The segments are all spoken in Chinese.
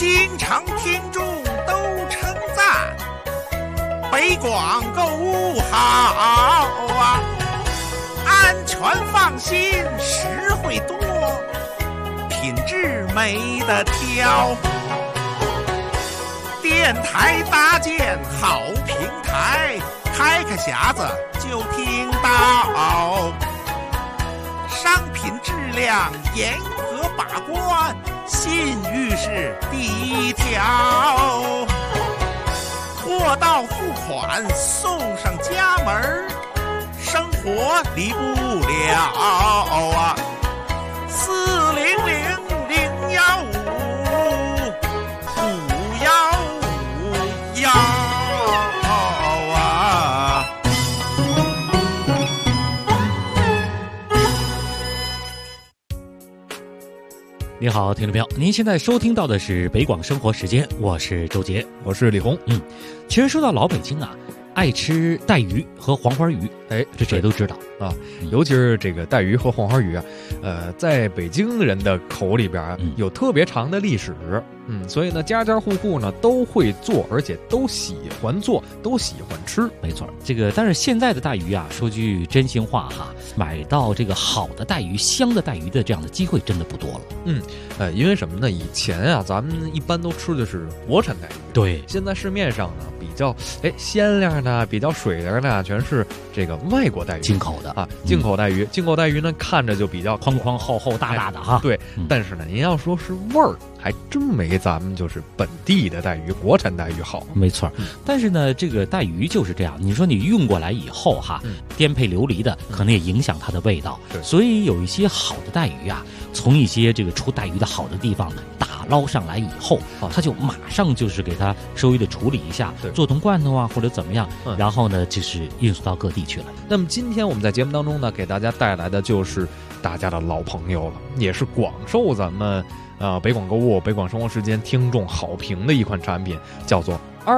经常听众都称赞，北广购物好啊，安全放心，实惠多，品质没得挑。电台搭建好平台，开个匣子就听到，商品质量严格把关，信誉是第一条。货到付款送上家门，生活离不了啊！400-015-515啊！ 你好，听众朋友，您现在收听到的是北广生活时间，我是周杰， 我是李红。 其实说到老北京啊，爱吃带鱼和黄花鱼，这谁都知道啊。尤其是这个带鱼和黄花鱼啊，在北京人的口里边有特别长的历史。所以呢，家家户户呢都会做，而且都喜欢做，都喜欢吃。 没错，但是现在的带鱼啊，说句真心话哈，买到这个好的带鱼、香的带鱼的这样的机会真的不多了。 因为什么呢？以前啊，咱们一般都吃的是国产带鱼。 对， 现在市面上呢比较鲜亮的、比较水灵的，全是这个外国带鱼， 进口的啊， 进口带鱼。进口带鱼呢，看着就比较框框厚厚大大的哈。 对，但是呢，您要说是味儿，还真没咱们就是本地的带鱼、国产带鱼好。 没错，但是呢，这个带鱼就是这样，你说你运过来以后哈，颠沛流离的，可能也影响它的味道。所以有一些好的带鱼啊，从一些这个出带鱼的好的地方打捞上来以后，他就马上就是给它稍微的处理一下，做成罐头啊或者怎么样，然后呢就是运送到各地去了。 那么今天我们在节目当中呢，给大家带来的就是大家的老朋友了，也是广受咱们北广购物、北广生活时间听众好评的一款产品，叫做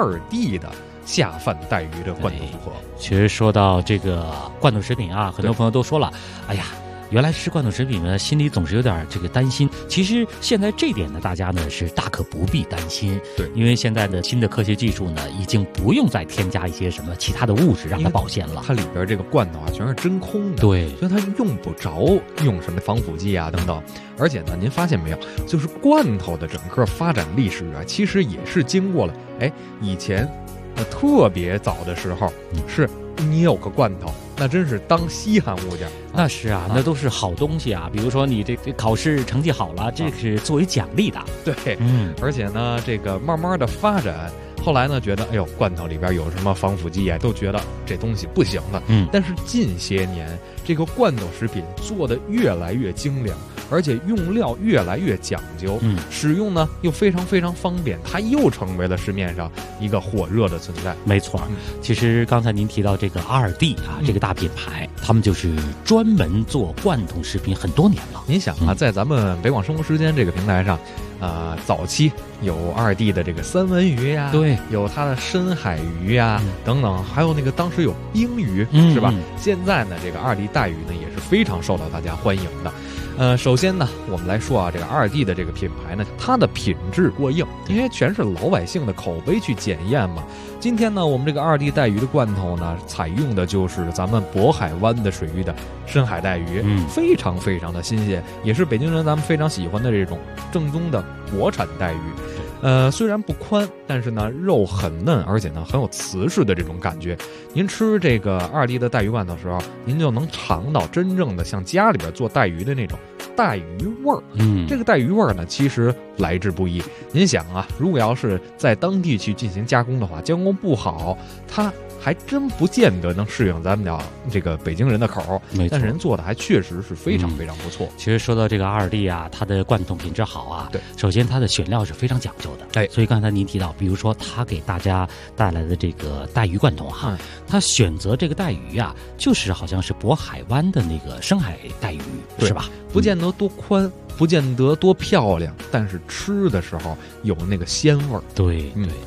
2D的下饭带鱼的罐头组合。 其实说到这个罐头食品啊，很多朋友都说了，哎呀，原来吃罐头食品呢，心里总是有点这个担心。其实现在这点呢，大家呢是大可不必担心。 对， 因为现在的新的科学技术呢，已经不用再添加一些什么其他的物质让它保鲜了。 它里边这个罐头啊，全是真空的， 对， 所以它用不着用什么防腐剂啊等等。而且呢，您发现没有，就是罐头的整个发展历史啊，其实也是经过了以前特别早的时候，是你有个罐头，那真是当稀罕物件。 那是啊，那都是好东西啊。比如说你这考试成绩好了，这是作为奖励的。 对，而且呢，这个慢慢的发展，后来呢，觉得罐头里边有什么防腐剂啊，都觉得这东西不行了。但是近些年，这个罐头食品做得越来越精良，而且用料越来越讲究，使用呢又非常非常方便，它又成为了市面上一个火热的存在。 没错，其实刚才您提到这个2D啊，这个大品牌，他们就是专门做罐头食品很多年了。 您想啊，在咱们北广生活时间这个平台上，早期有2D的这个三文鱼呀， 对， 有它的深海鱼呀等等，还有那个当时有冰鱼，是吧？现在呢，这个2D带鱼呢也是非常受到大家欢迎的。首先呢，我们来说啊，这个2D的这个品牌呢，它的品质过硬，因为全是老百姓的口碑去检验嘛。今天呢，我们这个2D带鱼的罐头呢，采用的就是咱们渤海湾的水域的深海带鱼，非常非常的新鲜，也是北京人咱们非常喜欢的这种正宗的国产带鱼。虽然不宽，但是呢肉很嫩，而且呢很有瓷实的这种感觉。您吃这个2D的带鱼罐头的时候，您就能尝到真正的像家里边做带鱼的那种带鱼味儿。这个带鱼味儿呢，其实来之不易。您想啊，如果要是在当地去进行加工的话，加工不好，它还真不见得能适应咱们的这个北京人的口，但是人做的还确实是非常非常不错。 其实说到这个2D啊，它的罐头品质好啊， 对， 首先它的选料是非常讲究的，所以刚才您提到，比如说他给大家带来的这个带鱼罐头哈，他选择这个带鱼啊，就是好像是渤海湾的那个深海带鱼，是吧？ 不见得多宽，不见得多漂亮，但是吃的时候有那个鲜味儿。 对对。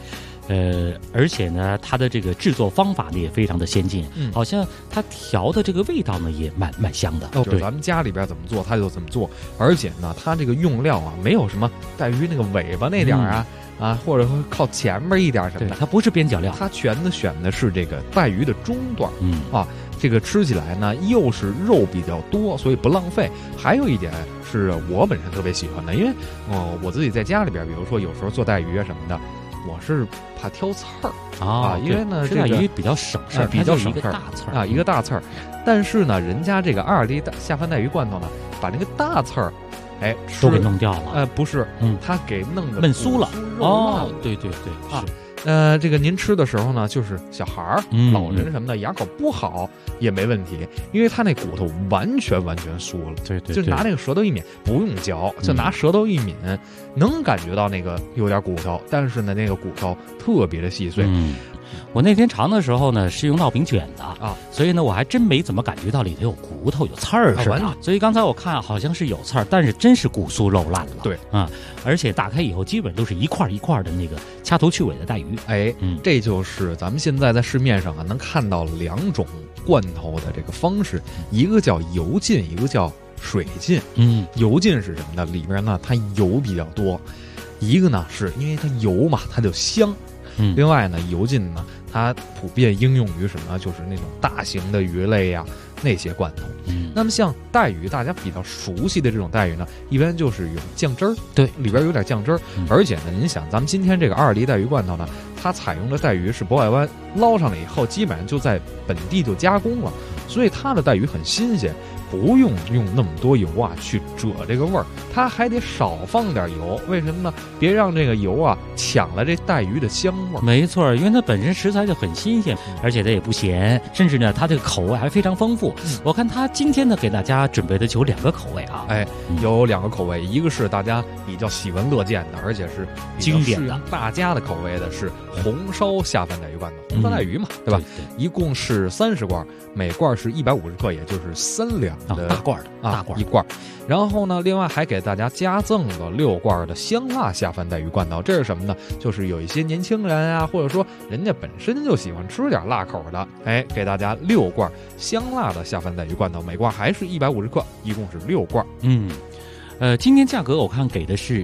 而且呢，它的这个制作方法呢也非常的先进，好像它调的这个味道呢也蛮香的。 对，咱们家里边怎么做，它就怎么做。而且呢，它这个用料啊，没有什么带鱼那个尾巴那点啊。或者说靠前面一点什么的， 它不是边角料， 它选的是这个带鱼的中段，这个吃起来呢又是肉比较多，所以不浪费。还有一点是我本身特别喜欢的，因为我自己在家里边，比如说有时候做带鱼啊什么的，我是怕挑刺儿因为呢这带鱼比较省事儿， 比较省事儿， 大刺儿一个大刺儿。但是呢，人家这个2粒下饭带鱼罐头呢，把那个大刺儿。 都给弄掉了。 不是，他给弄的焖酥了。对是。 这个您吃的时候呢，就是小孩儿、老人什么的，牙口不好也没问题，因为他那骨头完全酥了。 对， 就拿那个舌头一抿，不用嚼，就拿舌头一抿，能感觉到那个有点骨头，但是呢，那个骨头特别的细碎。 我那天尝的时候呢，是用烙饼卷的所以呢，我还真没怎么感觉到里头有骨头、有刺儿似的。所以刚才我看好像是有刺儿，但是真是骨酥肉烂了。 对而且打开以后，基本都是一块一块的那个掐头去尾的带鱼。 这就是咱们现在在市面上能看到2种罐头的这个方式，一个叫油浸，一个叫水浸。油浸是什么呢？里面呢它油比较多，一个呢是因为它油嘛，它就香。另外呢，油浸呢，它普遍应用于什么呢？就是那种大型的鱼类呀，那些罐头。那么像带鱼，大家比较熟悉的这种带鱼呢，一般就是有酱汁儿， 对， 里边有点酱汁儿。而且呢，您想，咱们今天这个2粒带鱼罐头呢，它采用的带鱼是渤海湾捞上来以后，基本上就在本地就加工了，所以它的带鱼很新鲜。不用那么多油去遮这个味儿，它还得少放点油。为什么呢？别让这个油抢了这带鱼的香味儿。 没错，因为它本身食材就很新鲜，而且它也不咸，甚至呢，它这个口味还非常丰富。我看它今天呢给大家准备的就有2个口味有2个口味，一个是大家比较喜闻乐见的，而且是经典的大家的口味的，是红烧下饭带鱼罐头，红烧带鱼嘛，对吧？一共是30罐，每罐是150克，也就是3两的大罐一罐。然后呢，另外还给大家加赠了6罐的香辣下饭带鱼罐头。这是什么呢？就是有一些年轻人或者说人家本身就喜欢吃点辣口的，给大家6罐香辣的下饭带鱼罐头，每罐还是150克，一共是6罐。 今天价格我看给的是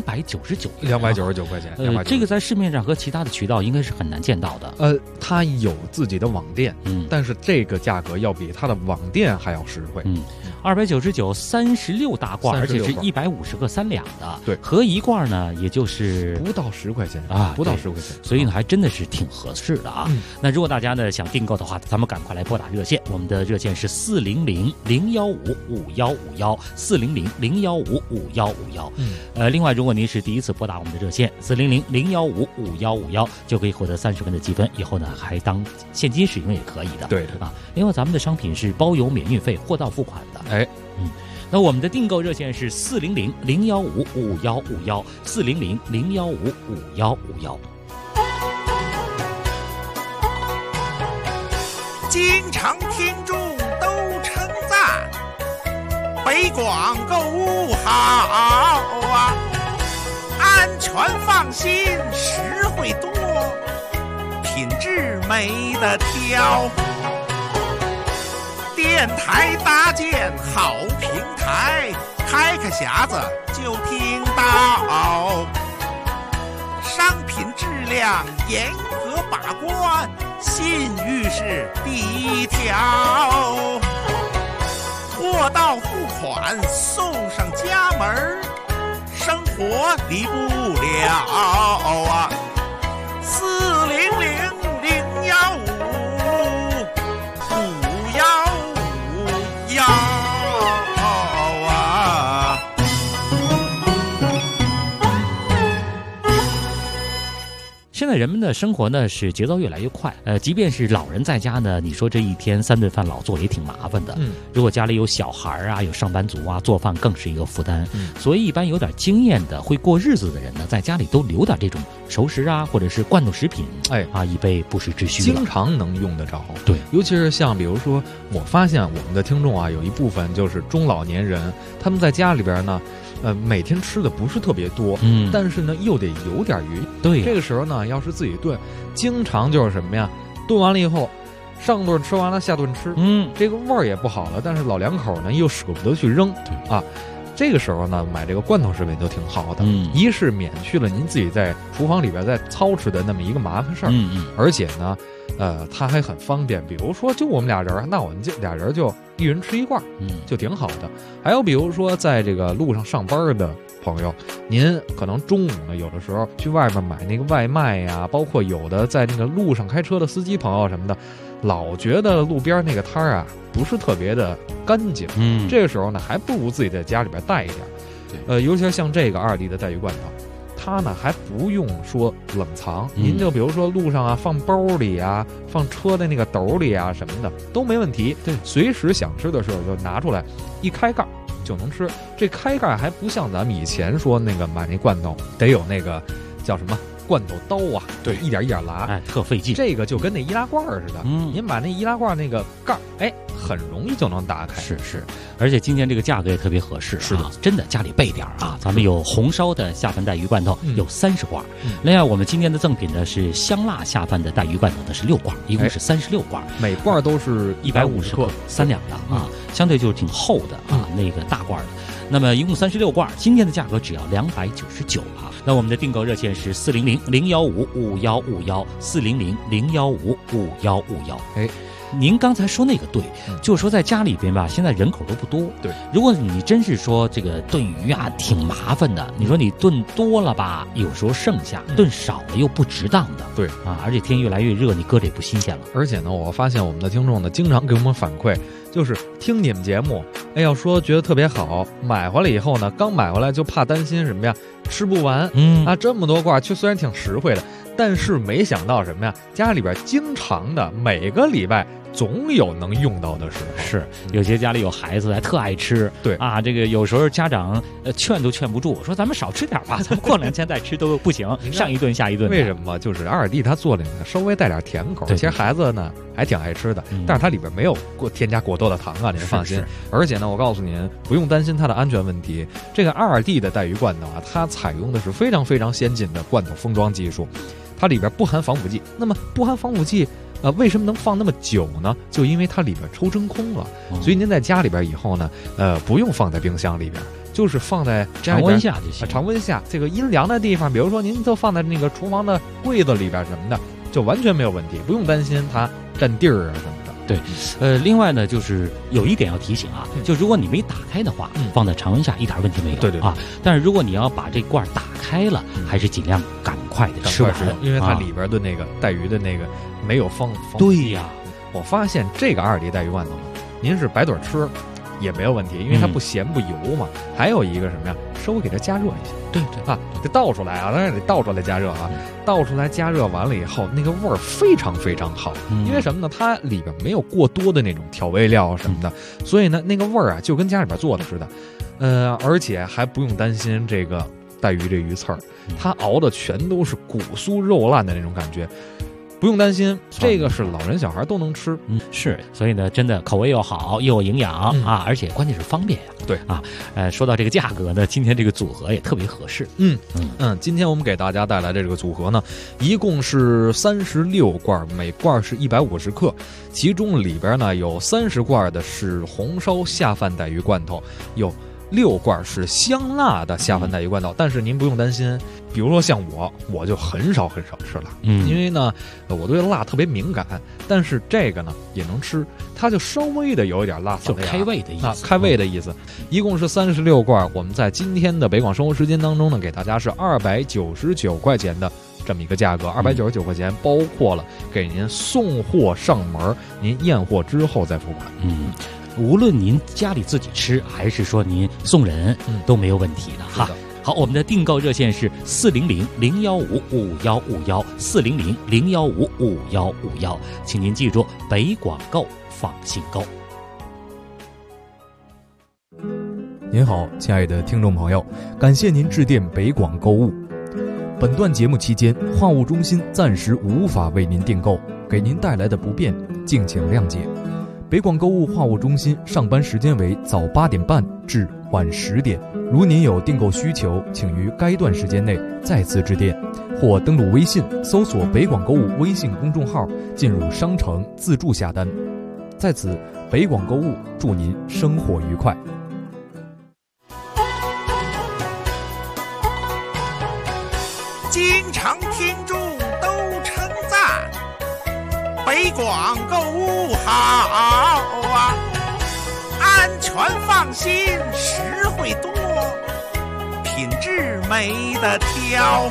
299 块钱。 这个在市面上和其他的渠道应该是很难见到的。 它有自己的网店，但是这个价格要比它的网店还要实惠。 299 36大罐，而且是150个3两的。 对， 合一罐呢，也就是不到10块钱不到10块钱， 所以呢还真的是挺合适的那如果大家呢想订购的话，咱们赶快来拨打热线，我们的热线是400-015-5151，400-015-5151。另外如果您是第一次拨打我们的热线400-015-5151，就可以获得30分的积分，以后呢还当现金使用也可以的。 对另外咱们的商品是包邮免运费，货到付款的。那我们的订购热线是400-015-5151，400-015-5151。 经常听众都称赞北广购物好安全放心，实惠多，品质没得挑。电台搭建好平台，开匣子就听到，商品质量严格把关，信誉是第一条。货到付款送上家门，生活离不了现在人们的生活呢是节奏越来越快，即便是老人在家呢，你说这一天3顿饭老做也挺麻烦的。如果家里有小孩啊，有上班族啊，做饭更是一个负担。所以一般有点经验的会过日子的人呢，在家里都留点这种熟食啊，或者是罐头食品，以备不时之需， 经常能用得着。 对， 尤其是像比如说，我发现我们的听众啊，有一部分就是中老年人，他们在家里边呢， 每天吃的不是特别多，但是呢又得有点鱼。 对， 这个时候呢，要是自己炖，经常就是什么呀？炖完了以后，上顿吃完了，下顿吃，这个味儿也不好了。但是老两口呢又舍不得去扔，这个时候呢，买这个罐头食品都挺好的。一是免去了您自己在厨房里边在操持的那么一个麻烦事儿，而且呢，它还很方便。比如说，就我们俩人，那我们俩人就一人吃一罐，就挺好的。还有比如说，在这个路上上班的朋友，您可能中午呢，有的时候去外面买那个外卖呀，包括有的在那个路上开车的司机朋友什么的，老觉得路边那个摊儿啊不是特别的干净，这个时候呢，还不如自己在家里边带一点。尤其是像这个2滴的带鱼罐头，它呢还不用说冷藏，您就比如说路上啊，放包里啊，放车的那个斗里啊什么的都没问题。对，随时想吃的时候就拿出来，一开盖就能吃。这开盖还不像咱们以前说那个买那罐头得有那个叫什么罐头刀啊，对，一点一点拉， 特费劲。 这个就跟那易拉罐似的，您把那易拉罐那个盖很容易就能打开。 是，而且今天这个价格也特别合适， 是的， 真的家里备点啊。咱们有红烧的下饭带鱼罐头，有30罐。另外，我们今天的赠品呢是香辣下饭的带鱼罐头呢是6罐，一共是36罐， 每罐都是150克 ，3两的啊，相对就是挺厚的啊，那个大罐的。那么一共36罐，今天的价格只要299啊。那我们的订购热线是400-015-5151，400-015-5151。您刚才说那个对，就是说在家里边吧，现在人口都不多。对，如果你真是说这个炖鱼啊挺麻烦的，你说你炖多了吧，有时候剩下；炖少了又不值当的。 对而且天越来越热，你搁着也不新鲜了。 而且呢，我发现我们的听众呢，经常给我们反馈，就是听你们节目，要说觉得特别好，买回来以后呢，刚买回来就怕担心什么呀，吃不完。这么多罐，虽然挺实惠的，但是没想到什么呀，家里边经常的每个礼拜总有能用到的时候。 是，有些家里有孩子还特爱吃。 对这个有时候家长劝都劝不住，说咱们少吃点吧，咱们过2天再吃都不行，上一顿下一顿。 为什么？就是2弟他做的稍微带点甜口，其实孩子呢还挺爱吃的，但是它里边没有添加过多的糖啊，您放心。而且呢，我告诉您，不用担心它的安全问题。这个2弟的带鱼罐头它采用的是非常非常先进的罐头封装技术，它里边不含防腐剂。那么不含防腐剂为什么能放那么久呢？就因为它里边抽真空了，所以您在家里边以后呢，不用放在冰箱里边，就是放在常温下就行。 常温下这个阴凉的地方，比如说您就放在那个厨房的柜子里边什么的，就完全没有问题，不用担心它占地儿啊什么的。 对，另外呢，就是有一点要提醒就如果你没打开的话，放在常温下一点问题没有。 对但是如果你要把这罐打开了，还是尽量赶快的吃完， 因为它里边的那个带鱼的那个没有放。 对呀， 我发现这个2滴带鱼罐头呢，您是白嘴吃也没有问题，因为它不咸不油嘛。还有一个什么呀，稍微给它加热一下。 对得倒出来当然得倒出来加热倒出来加热完了以后，那个味儿非常非常好。因为什么呢？它里边没有过多的那种调味料什么的，所以呢，那个味儿就跟家里边做的似的。而且还不用担心这个带鱼这鱼刺儿，它熬的全都是骨酥肉烂的那种感觉。不用担心，这个是老人小孩都能吃。 是，所以呢，真的口味又好，又有营养而且关键是方便呀。 对说到这个价格呢，今天这个组合也特别合适。 今天我们给大家带来的这个组合呢，一共是36罐，每罐是150克，其中里边呢有30罐的是红烧下饭带鱼罐头，有6罐是香辣的下饭带鱼罐头。但是您不用担心，比如说像我就很少吃了，因为呢我对辣特别敏感，但是这个呢也能吃，它就稍微的有一点辣嗓子眼， 就开胃的意思开胃的意思。一共是36罐，我们在今天的北广生活时间当中呢，给大家是299块钱的这么一个价格，299块钱包括了给您送货上门，您验货之后再付款。 无论您家里自己吃，还是说您送人，都没有问题的哈。好，我们的订购热线是400-015-5151，400-015-5151，请您记住，北广购放心购。 您好，亲爱的听众朋友，感谢您致电北广购物。本段节目期间，话务中心暂时无法为您订购，给您带来的不便，敬请谅解。北广购物话务中心上班时间为早8点半至晚10点。如您有订购需求，请于该段时间内再次致电，或登录微信搜索北广购物微信公众号，进入商城自助下单。在此，北广购物祝您生活愉快。 经常听众都称赞北广购物好啊，安全放心，实惠多，品质没得挑。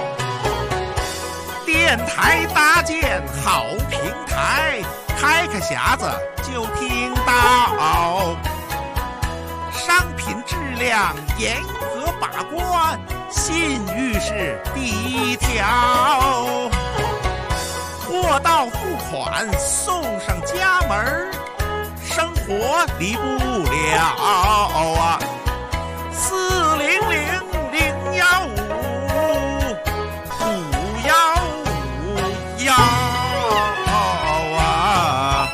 电台搭建好平台，开个匣子就听到，商品质量严格把关，信誉是第一条。货到付款送上家门，生活离不了啊。400-015-515啊。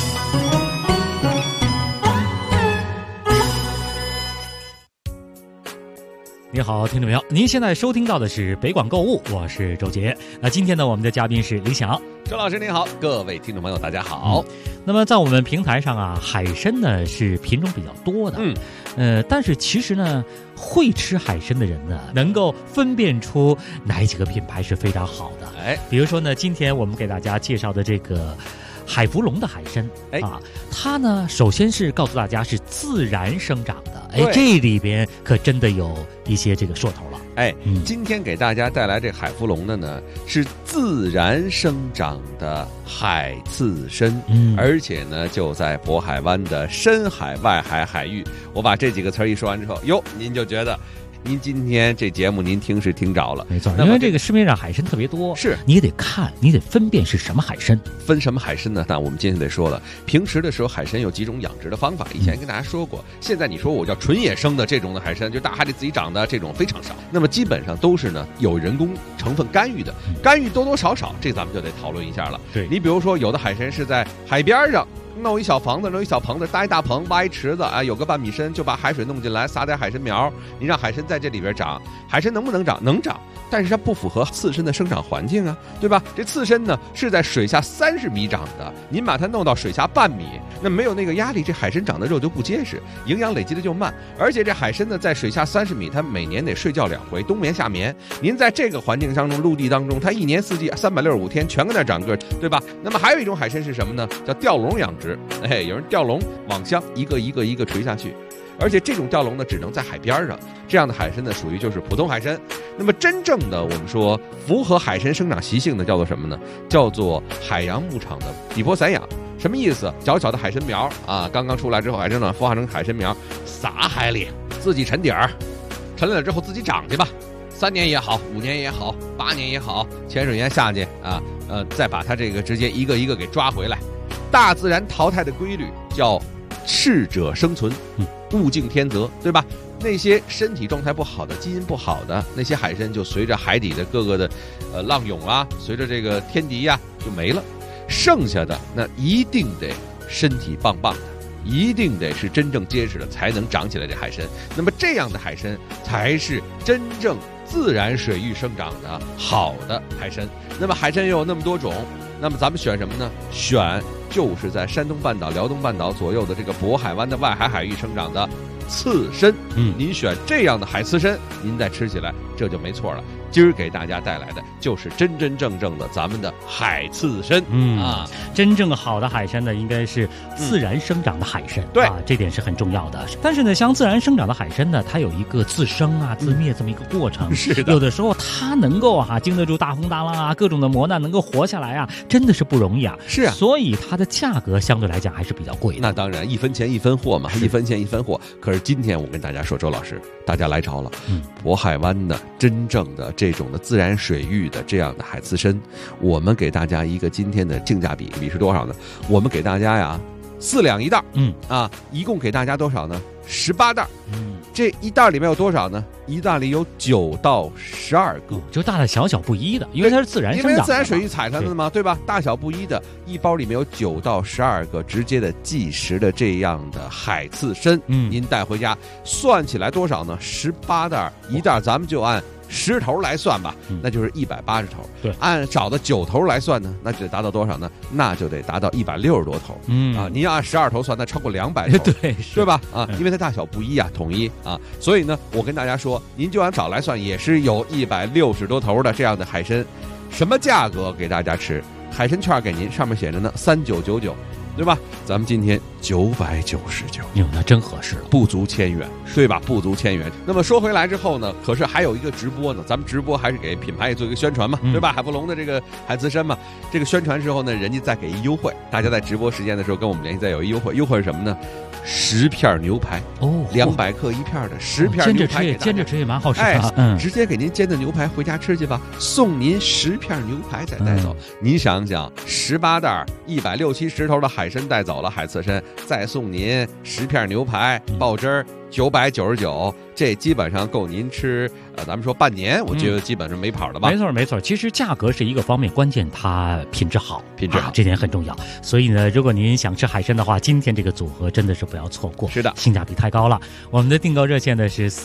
你好，听众朋友，您现在收听到的是北广购物，我是周杰。那今天呢，我们的嘉宾是李想。 周老师您好，各位听众朋友大家好。 那么在我们平台上啊，海参呢是品种比较多的，但是其实呢，会吃海参的人呢，能够分辨出哪几个品牌是非常好的。比如说呢，今天我们给大家介绍的这个海福龙的海参啊，它呢首先是告诉大家是自然生长的，这里边可真的有一些这个说头了。 今天给大家带来这海福龙的呢是自然生长的海刺参，而且呢就在渤海湾的深海外海海域。我把这几个词一说完之后，您就觉得您今天这节目您听是听着了， 没错，因为这个市面上海参特别多， 是你得看，你得分辨是什么海参， 分什么海参呢？但我们今天得说了，平时的时候海参有几种养殖的方法，以前跟大家说过。现在你说我叫纯野生的这种的海参，就大海里自己长的这种非常少。那么基本上都是呢有人工成分干预的，干预多多少少，这咱们就得讨论一下了。 对， 你比如说有的海参是在海边上。弄一小房子，弄一小棚子，搭一大棚，挖一池子啊，有个半米深，就把海水弄进来，撒点海参苗，你让海参在这里边长。海参能不能长？能长，但是它不符合刺参的生长环境啊，对吧？这刺参呢是在水下30米长的，您把它弄到水下半米，那没有那个压力，这海参长的肉就不结实，营养累积的就慢。而且这海参呢，在水下30米，它每年得睡觉2回，冬眠夏眠。您在这个环境当中，陆地当中，它一年四季365天全跟那长个，对吧？那么还有一种海参是什么呢？叫钓笼养殖。有人钓笼网箱一个一个垂下去，而且这种钓笼呢只能在海边上。这样的海参呢属于就是普通海参。那么真正的我们说符合海参生长习性的叫做什么呢？叫做海洋牧场的底坡散养。什么意思？小小的海参苗啊，刚刚出来之后，海参呢孵化成海参苗，撒海里，自己沉底儿，沉了之后自己长去吧。3年也好，5年也好，8年也好，潜水员下去啊，再把它这个直接一个一个给抓回来。大自然淘汰的规律叫适者生存，物竞天择，对吧？那些身体状态不好的、基因不好的那些海参，就随着海底的各个的浪涌啊，随着这个天敌呀就没了。剩下的那一定得身体棒棒的，一定得是真正结实的，才能长起来这海参。那么这样的海参才是真正自然水域生长的好的海参。那么海参又有那么多种，那么咱们选什么呢？选就是在山东半岛、辽东半岛左右的这个渤海湾的外海海域生长的刺参。您选这样的海刺参，您再吃起来这就没错了。今儿给大家带来的就是真真正正的咱们的海刺参。 真正好的海参呢，应该是自然生长的海参。 对这点是很重要的。但是呢，像自然生长的海参呢，它有一个自生啊、自灭这么一个过程。 是的， 有的时候它能够经得住大风大浪啊，各种的磨难，能够活下来啊，真的是不容易啊。 是啊， 所以它的价格相对来讲还是比较贵的。 那当然，1分钱1分货嘛，1分钱1分货。可是今天我跟大家说，周老师，大家来着了。渤海湾的真正的这种的自然水域的这样的海刺参，我们给大家一个今天的性价比是多少呢？我们给大家呀 4两一袋，一共给大家多少呢？18袋。这一袋里面有多少呢？一袋里有9到12个， 就大大小小不一的，因为它是自然生长的， 因为自然水域采上的嘛，对吧？大小不一的，一包里面有9到12个直接的即食的这样的海刺参，您带回家算起来多少呢？18袋，一袋咱们就按10头来算吧，那就是180头。 对， 按找的9头来算呢，那就得达到多少呢？那就得达到160多头。您要按12头算，那超过200头，对吧？因为它大小不一啊，统一啊，所以呢，我跟大家说，您就按找来算，也是有160多头的这样的海参。什么价格给大家吃？海参券给您，上面写着呢3999。对吧？咱们今天999， 那真合适了， 不足1000元，对吧？不足1000元。那么说回来之后呢，可是还有一个直播呢，咱们直播还是给品牌也做一个宣传嘛，对吧？海福龙的这个海刺参嘛，这个宣传之后呢，人家再给一优惠，大家在直播时间的时候跟我们联系，再有一优惠，优惠是什么呢？10片牛排，200克一片的10片牛排， 煎着吃也蛮好吃的， 直接给您煎的牛排回家吃去吧，送您10片牛排再带走。您想想，18袋160-170头的海参带走了，海刺参再送您10片牛排，爆汁儿999，这基本上够您吃咱们说半年，我觉得基本上没跑了吧？ 没错，其实价格是一个方面，关键它品质好，这点很重要。所以呢，如果您想吃海参的话，今天这个组合真的是不要错过。 是的， 性价比太高了。我们的订购热线呢是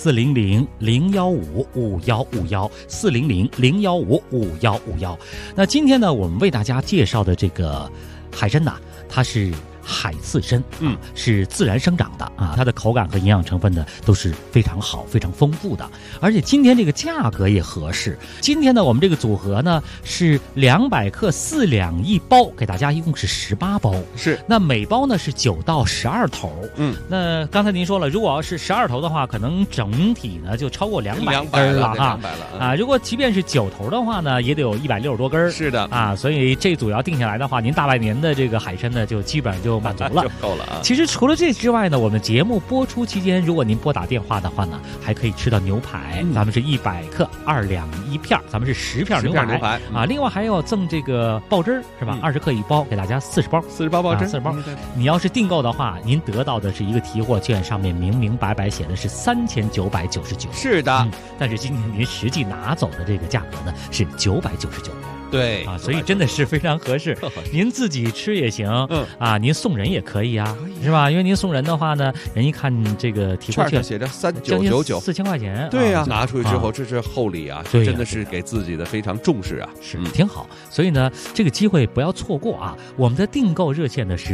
400-015-5151，400-015-5151。那今天呢，我们为大家介绍的这个海参呐，它是海刺参，是自然生长的啊，它的口感和营养成分呢都是非常好、非常丰富的，而且今天这个价格也合适。今天呢，我们这个组合呢是200克4两一包，给大家一共是18包， 是。 那每包呢是9到12头，那刚才您说了，如果要是12头的话，可能整体呢就超过200根了哈，如果即便是9头的话呢，也得有160多根， 是的啊，所以这组要定下来的话，您大半年的这个海参呢就基本上就满足了， 就够了啊。 其实除了这之外呢，我们节目播出期间，如果您拨打电话的话呢，还可以吃到牛排，咱们是100克2两一片，咱们是10片牛排啊。另外还要赠这个爆汁是吧？20克一包，给大家40包爆汁 ，40包。你要是订购的话，您得到的是一个提货券，上面明明白白写的是3999。 是的， 但是今天您实际拿走的这个价格呢是999。 对啊，所以真的是非常合适。您自己吃也行，您送人也可以啊，是吧？因为您送人的话呢，人一看这个提货券写着3999， 4000块钱， 对呀，拿出去之后这是厚礼啊，真的是给自己的非常重视啊， 是挺好。所以呢，这个机会不要错过啊！我们的订购热线呢是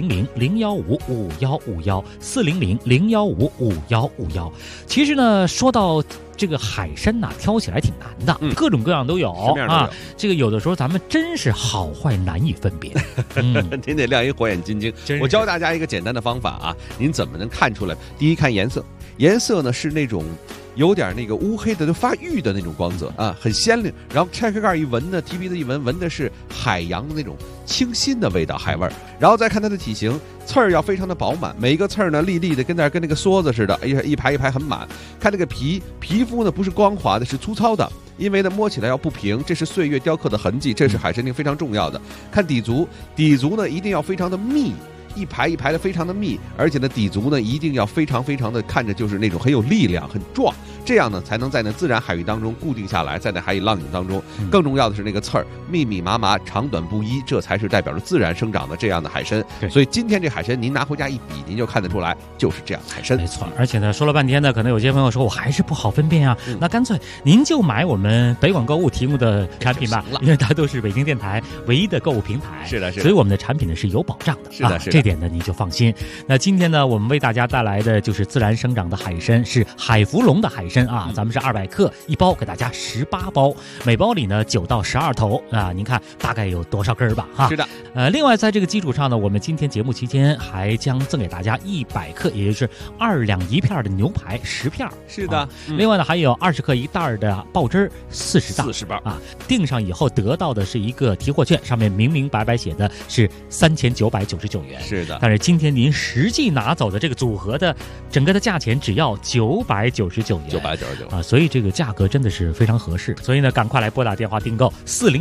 400-015-5151，400-015-5151。其实呢，说到这个海参呐，挑起来挺难的，各种各样都有啊。这个有的时候咱们真是好坏难以分别， 您得亮一火眼金睛。我教大家一个简单的方法啊，您怎么能看出来？第一，看颜色，颜色呢是那种有点那个乌黑的，就发育的那种光泽啊，很鲜亮。然后拆开盖一闻呢，提鼻子一闻，闻的是海洋的那种清新的味道，海味儿。然后再看它的体型，刺儿要非常的饱满，每一个刺儿呢粒粒的，跟那个梭子似的，一排一排很满。看这个皮肤呢不是光滑的，是粗糙的，因为呢摸起来要不平，这是岁月雕刻的痕迹，这是海参定非常重要的。看底足呢一定要非常的密。一排一排的非常的密，而且呢底足呢一定要非常非常的看着就是那种很有力量很壮，这样呢才能在那自然海域当中固定下来，在那海域浪涌当中。更重要的是那个刺儿密密麻麻长短不一，这才是代表着自然生长的这样的海参。所以今天这海参您拿回家一比，您就看得出来就是这样的海参。 没错，而且呢说了半天呢，可能有些朋友说我还是不好分辨啊，那干脆您就买我们北广购物提供的产品吧，因为它都是北京电台唯一的购物平台。 是的， 所以我们的产品呢是有保障的。 是的， 这点呢你就放心。那今天呢，我们为大家带来的就是自然生长的海参，是海福龙的海参啊，咱们是200克一包，给大家18包，每包里呢9到12头啊，您看大概有多少根吧？哈， 是的。 另外在这个基础上呢，我们今天节目期间还将赠给大家100克，也就是2两一片的牛排10片。 是的。 另外呢，还有20克一袋的爆汁40包啊，订上以后得到的是一个提货券，上面明明白白写的是3999元。 是的。 但是今天您实际拿走的这个组合的整个的价钱只要999元 ，999 啊，所以这个价格真的是非常合适。所以呢，赶快来拨打电话订购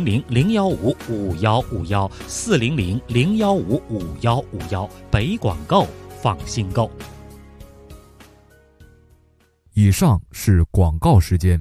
400-015-5151，400-015-5151，北广购放心购。 以上是广告时间。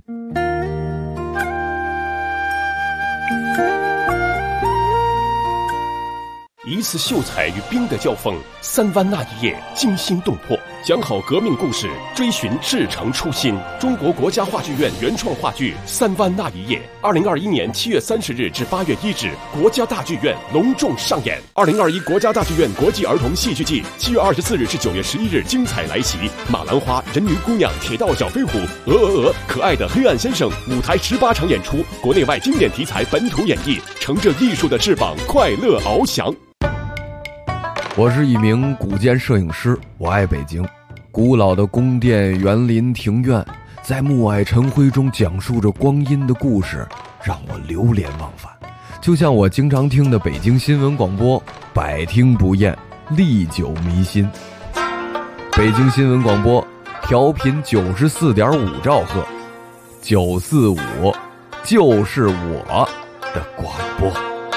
一次秀才与兵的交锋，3湾那一夜惊心动魄，讲好革命故事，追寻至诚初心。中国国家话剧院原创话剧《3湾那一夜》，2021年7月30日至8月1日，国家大剧院隆重上演。2021国家大剧院国际儿童戏剧季7月24日至9月11日精彩来袭，马兰花、人鱼姑娘、铁道小飞虎、可爱的黑暗先生，舞台18场演出，国内外经典题材本土演绎，乘着艺术的翅膀，快乐翱翔。 我是一名古建摄影师，我爱北京。古老的宫殿、园林、庭院，在暮霭晨辉中讲述着光阴的故事，让我流连忘返。就像我经常听的北京新闻广播，百听不厌，历久弥新。北京新闻广播调频94.5兆赫，945就是我的广播。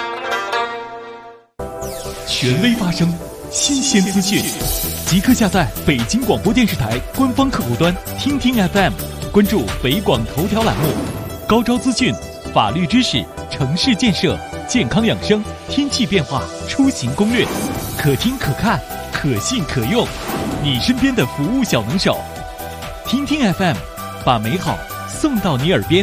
权威发声，新鲜资讯，即刻下载北京广播电视台官方客户端听听 FM， 关注北广头条栏目，高招资讯、法律知识、城市建设、健康养生、天气变化、出行攻略，可听可看，可信可用，你身边的服务小能手。听听 FM， 把美好送到你耳边。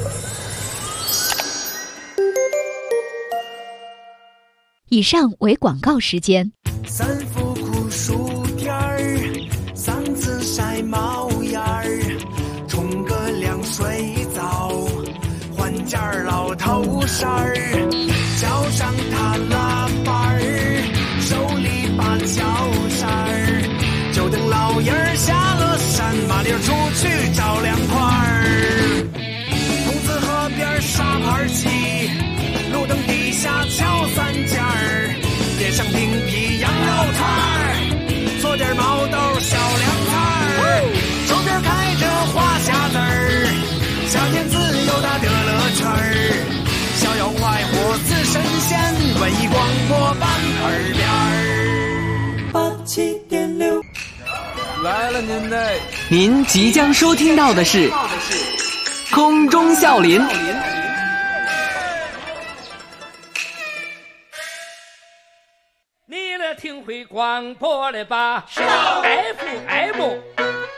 以上为广告时间。 3伏酷暑天儿，3次晒冒烟儿，冲个凉水澡，换件老头衫儿，脚上踏拉板儿，手里把脚扇儿，就等老爷儿下了山，麻溜出去找凉快儿。公子河边沙盘棋，路灯底下敲3件儿，点上冰皮羊肉串儿，做点毛豆小凉菜儿，周边开着花匣子儿，夏天自由它的乐趣儿，逍遥快活似神仙，文艺广播伴耳边儿。87.6 来了您嘞！您即将收听到的是空中笑林。 你来听会广播了吧？是 FM